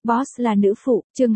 Boss là nữ phụ, chương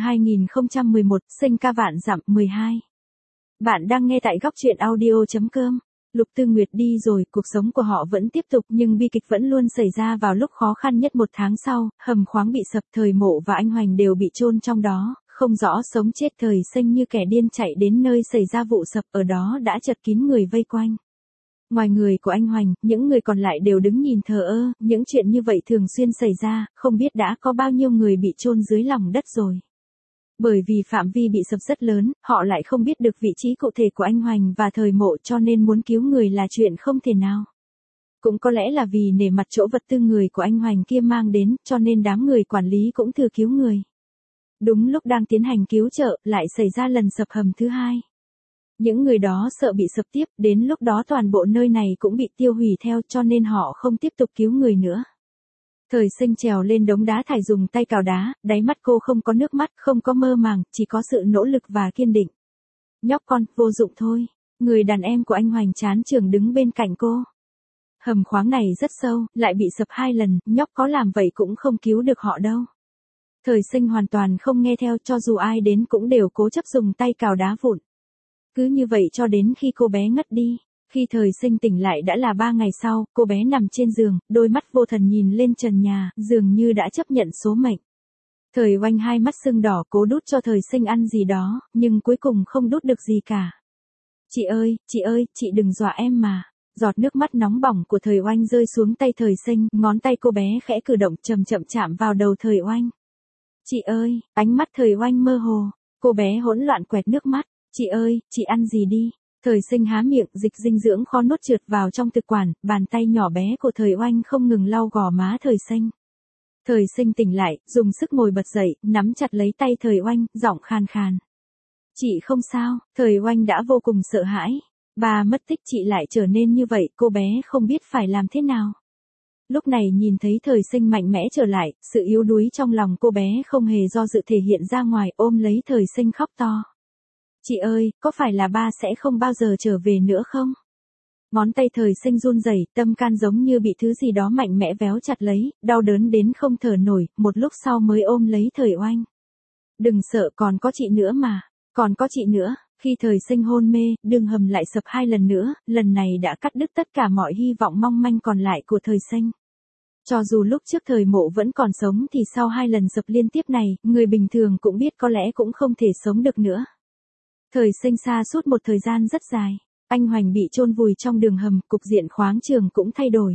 2011, sinh ca vạn dặm 12. Bạn đang nghe tại góc truyện audio.com. Lục Tư Nguyệt đi rồi, cuộc sống của họ vẫn tiếp tục nhưng bi kịch vẫn luôn xảy ra vào lúc khó khăn nhất một tháng sau, hầm khoáng bị sập, Thời Mộ và anh Hoành đều bị chôn trong đó, không rõ sống chết. Thời Sinh như kẻ điên chạy đến nơi xảy ra vụ sập, ở đó đã chật kín người vây quanh. Ngoài người của anh Hoành, những người còn lại đều đứng nhìn thờ ơ, những chuyện như vậy thường xuyên xảy ra, không biết đã có bao nhiêu người bị chôn dưới lòng đất rồi. Bởi vì phạm vi bị sập rất lớn, họ lại không biết được vị trí cụ thể của anh Hoành và Thời Mộ cho nên muốn cứu người là chuyện không thể nào. Cũng có lẽ là vì nể mặt chỗ vật tư người của anh Hoành kia mang đến, cho nên đám người quản lý cũng thừa cứu người. Đúng lúc đang tiến hành cứu trợ, lại xảy ra lần sập hầm thứ hai. Những người đó sợ bị sập tiếp, đến lúc đó toàn bộ nơi này cũng bị tiêu hủy theo, cho nên họ không tiếp tục cứu người nữa. Thời Sinh trèo lên đống đá thải dùng tay cào đá, đáy mắt cô không có nước mắt, không có mơ màng, chỉ có sự nỗ lực và kiên định. Nhóc con, vô dụng thôi. Người đàn em của anh Hoành chán chường đứng bên cạnh cô. Hầm khoáng này rất sâu, lại bị sập 2 lần, nhóc có làm vậy cũng không cứu được họ đâu. Thời Sinh hoàn toàn không nghe theo, cho dù ai đến cũng đều cố chấp dùng tay cào đá vụn. Cứ như vậy cho đến khi cô bé ngất đi. Khi Thời Sinh tỉnh lại đã là 3 ngày sau, cô bé nằm trên giường, đôi mắt vô thần nhìn lên trần nhà, dường như đã chấp nhận số mệnh. Thời Oanh hai mắt sưng đỏ cố đút cho Thời Sinh ăn gì đó, nhưng cuối cùng không đút được gì cả. Chị ơi, chị đừng dọa em mà. Giọt nước mắt nóng bỏng của Thời Oanh rơi xuống tay Thời Sinh, ngón tay cô bé khẽ cử động chậm chậm chạm vào đầu Thời Oanh. Chị ơi, ánh mắt Thời Oanh mơ hồ, cô bé hỗn loạn quẹt nước mắt. Chị ơi, chị ăn gì đi. Thời Sinh há miệng, dịch dinh dưỡng khó nuốt trượt vào trong thực quản, bàn tay nhỏ bé của Thời Oanh không ngừng lau gò má Thời Sinh. Thời Sinh tỉnh lại, dùng sức ngồi bật dậy, nắm chặt lấy tay Thời Oanh, giọng khàn khàn. Chị không sao. Thời Oanh đã vô cùng sợ hãi. Bà mất tích chị lại trở nên như vậy, cô bé không biết phải làm thế nào. Lúc này nhìn thấy Thời Sinh mạnh mẽ trở lại, sự yếu đuối trong lòng cô bé không hề do dự thể hiện ra ngoài, ôm lấy Thời Sinh khóc to. Chị ơi, có phải là ba sẽ không bao giờ trở về nữa không? Ngón tay Thời Sinh run rẩy, tâm can giống như bị thứ gì đó mạnh mẽ véo chặt lấy, đau đớn đến không thở nổi, một lúc sau mới ôm lấy Thời Oanh. Đừng sợ, còn có chị nữa mà, còn có chị nữa. Khi Thời Sinh hôn mê, đường hầm lại sập 2 lần nữa, lần này đã cắt đứt tất cả mọi hy vọng mong manh còn lại của Thời Sinh. Cho dù lúc trước Thời Mộ vẫn còn sống thì sau 2 lần sập liên tiếp này, người bình thường cũng biết có lẽ cũng không thể sống được nữa. Thời Sinh xa suốt một thời gian rất dài, anh Hoành bị chôn vùi trong đường hầm, cục diện khoáng trường cũng thay đổi.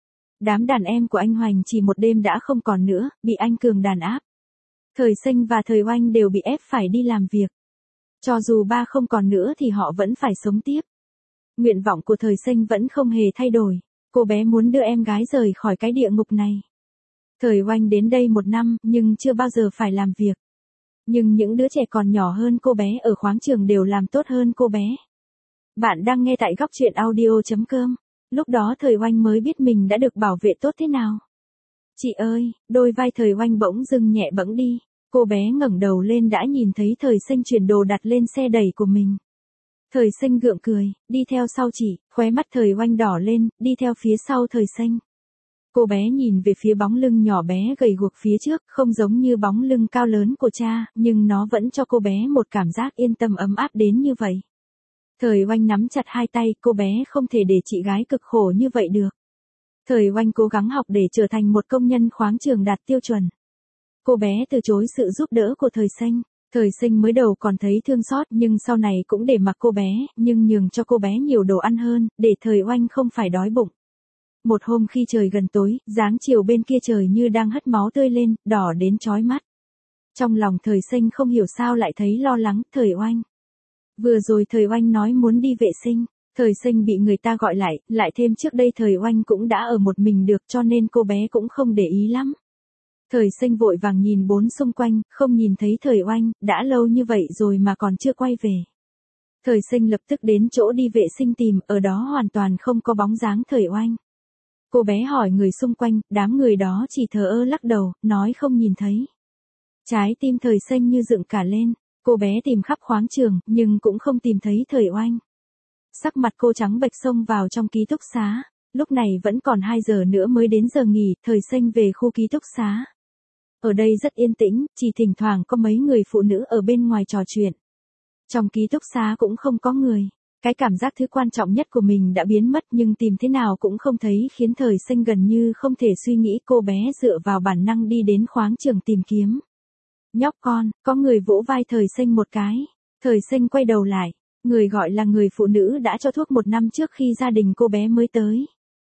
Đám đàn em của anh Hoành chỉ một đêm đã không còn nữa, bị anh Cường đàn áp. Thời Sinh và Thời Oanh đều bị ép phải đi làm việc. Cho dù ba không còn nữa thì họ vẫn phải sống tiếp. Nguyện vọng của Thời Sinh vẫn không hề thay đổi, cô bé muốn đưa em gái rời khỏi cái địa ngục này. Thời Oanh đến đây 1 năm nhưng chưa bao giờ phải làm việc. Nhưng những đứa trẻ còn nhỏ hơn cô bé ở khoáng trường đều làm tốt hơn cô bé. Bạn đang nghe tại góc truyện audio.com. Lúc đó Thời Oanh mới biết mình đã được bảo vệ tốt thế nào. Chị ơi, đôi vai Thời Oanh bỗng dưng nhẹ bẫng đi. Cô bé ngẩng đầu lên đã nhìn thấy Thời Sinh chuyển đồ đặt lên xe đẩy của mình. Thời Sinh gượng cười, đi theo sau chị, khóe mắt Thời Oanh đỏ lên, đi theo phía sau Thời Sinh. Cô bé nhìn về phía bóng lưng nhỏ bé gầy guộc phía trước, không giống như bóng lưng cao lớn của cha, nhưng nó vẫn cho cô bé một cảm giác yên tâm ấm áp đến như vậy. Thời Oanh nắm chặt 2 tay, cô bé không thể để chị gái cực khổ như vậy được. Thời Oanh cố gắng học để trở thành một công nhân khoáng trường đạt tiêu chuẩn. Cô bé từ chối sự giúp đỡ của Thời Sinh. Thời Sinh mới đầu còn thấy thương xót nhưng sau này cũng để mặc cô bé, nhưng nhường cho cô bé nhiều đồ ăn hơn, để Thời Oanh không phải đói bụng. Một hôm khi trời gần tối, dáng chiều bên kia trời như đang hất máu tươi lên, đỏ đến chói mắt. Trong lòng Thời Sinh không hiểu sao lại thấy lo lắng. Thời Oanh. Vừa rồi Thời Oanh nói muốn đi vệ sinh. Thời Sinh bị người ta gọi lại thêm trước đây Thời Oanh cũng đã ở một mình được cho nên cô bé cũng không để ý lắm. Thời Sinh vội vàng nhìn bốn xung quanh, không nhìn thấy Thời Oanh, đã lâu như vậy rồi mà còn chưa quay về. Thời Sinh lập tức đến chỗ đi vệ sinh tìm, ở đó hoàn toàn không có bóng dáng Thời Oanh. Cô bé hỏi người xung quanh, đám người đó chỉ thờ ơ lắc đầu, nói không nhìn thấy. Trái tim Thời Sinh như dựng cả lên, cô bé tìm khắp khoáng trường, nhưng cũng không tìm thấy Thời Oanh. Sắc mặt cô trắng bệch xông vào trong ký túc xá, lúc này vẫn còn 2 giờ nữa mới đến giờ nghỉ, Thời Sinh về khu ký túc xá. Ở đây rất yên tĩnh, chỉ thỉnh thoảng có mấy người phụ nữ ở bên ngoài trò chuyện. Trong ký túc xá cũng không có người. Cái cảm giác thứ quan trọng nhất của mình đã biến mất nhưng tìm thế nào cũng không thấy, khiến Thời Sinh gần như không thể suy nghĩ. Cô bé dựa vào bản năng đi đến khoáng trường tìm kiếm. Nhóc con, có người vỗ vai Thời Sinh một cái. Thời Sinh quay đầu lại. Người gọi là người phụ nữ đã cho thuốc 1 năm trước khi gia đình cô bé mới tới.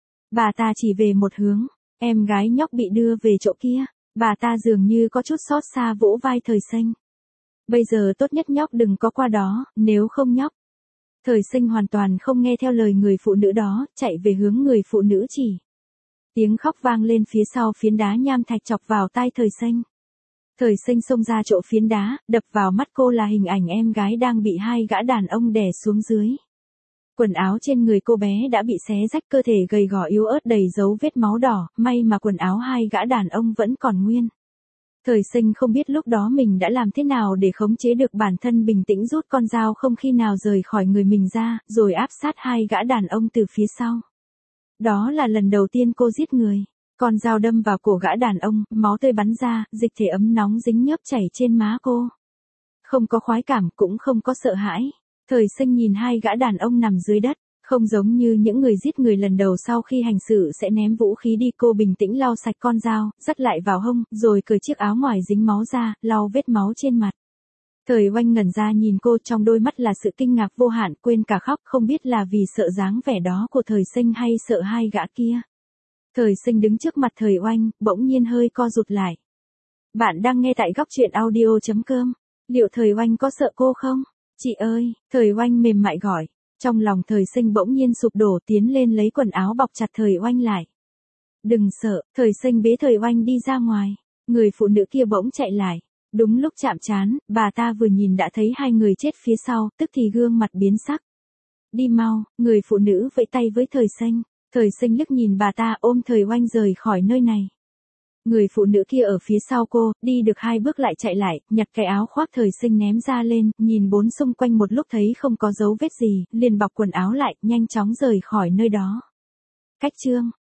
Bà ta chỉ về một hướng. Em gái nhóc bị đưa về chỗ kia. Bà ta dường như có chút xót xa vỗ vai Thời Sinh. Bây giờ tốt nhất nhóc đừng có qua đó, nếu không nhóc. Thời Sinh hoàn toàn không nghe theo lời người phụ nữ đó, chạy về hướng người phụ nữ chỉ. Tiếng khóc vang lên phía sau phiến đá nham thạch chọc vào tai Thời Sinh. Thời Sinh xông ra chỗ phiến đá, đập vào mắt cô là hình ảnh em gái đang bị 2 gã đàn ông đè xuống dưới. Quần áo trên người cô bé đã bị xé rách, cơ thể gầy gò yếu ớt đầy dấu vết máu đỏ, may mà quần áo 2 gã đàn ông vẫn còn nguyên. Thời Sinh không biết lúc đó mình đã làm thế nào để khống chế được bản thân bình tĩnh, rút con dao không khi nào rời khỏi người mình ra, rồi áp sát 2 gã đàn ông từ phía sau. Đó là lần đầu tiên cô giết người. Con dao đâm vào cổ gã đàn ông, máu tươi bắn ra, dịch thể ấm nóng dính nhớp chảy trên má cô. Không có khoái cảm, cũng không có sợ hãi. Thời Sinh nhìn 2 gã đàn ông nằm dưới đất, không giống như những người giết người lần đầu sau khi hành xử sẽ ném vũ khí đi. Cô bình tĩnh lau sạch con dao, dắt lại vào hông, rồi cởi chiếc áo ngoài dính máu ra, lau vết máu trên mặt. Thời Oanh ngẩn ra nhìn cô, trong đôi mắt là sự kinh ngạc vô hạn, quên cả khóc, không biết là vì sợ dáng vẻ đó của Thời Sinh hay sợ 2 gã kia. Thời Sinh đứng trước mặt Thời Oanh, bỗng nhiên hơi co rụt lại. Bạn đang nghe tại góc chuyện audio.com. Liệu Thời Oanh có sợ cô không? Chị ơi, Thời Oanh mềm mại gọi. Trong lòng Thời Sinh bỗng nhiên sụp đổ, tiến lên lấy quần áo bọc chặt Thời Oanh lại. Đừng sợ. Thời Sinh bế Thời Oanh đi ra ngoài. Người phụ nữ kia bỗng chạy lại. Đúng lúc chạm trán, bà ta vừa nhìn đã thấy 2 người chết phía sau, tức thì gương mặt biến sắc. Đi mau, người phụ nữ vẫy tay với Thời Sinh. Thời Sinh liếc nhìn bà ta, ôm Thời Oanh rời khỏi nơi này. Người phụ nữ kia ở phía sau cô, đi được 2 bước lại chạy lại, nhặt cái áo khoác Thời Sinh ném ra lên, nhìn 4 xung quanh một lúc thấy không có dấu vết gì, liền bọc quần áo lại, nhanh chóng rời khỏi nơi đó. Cách chương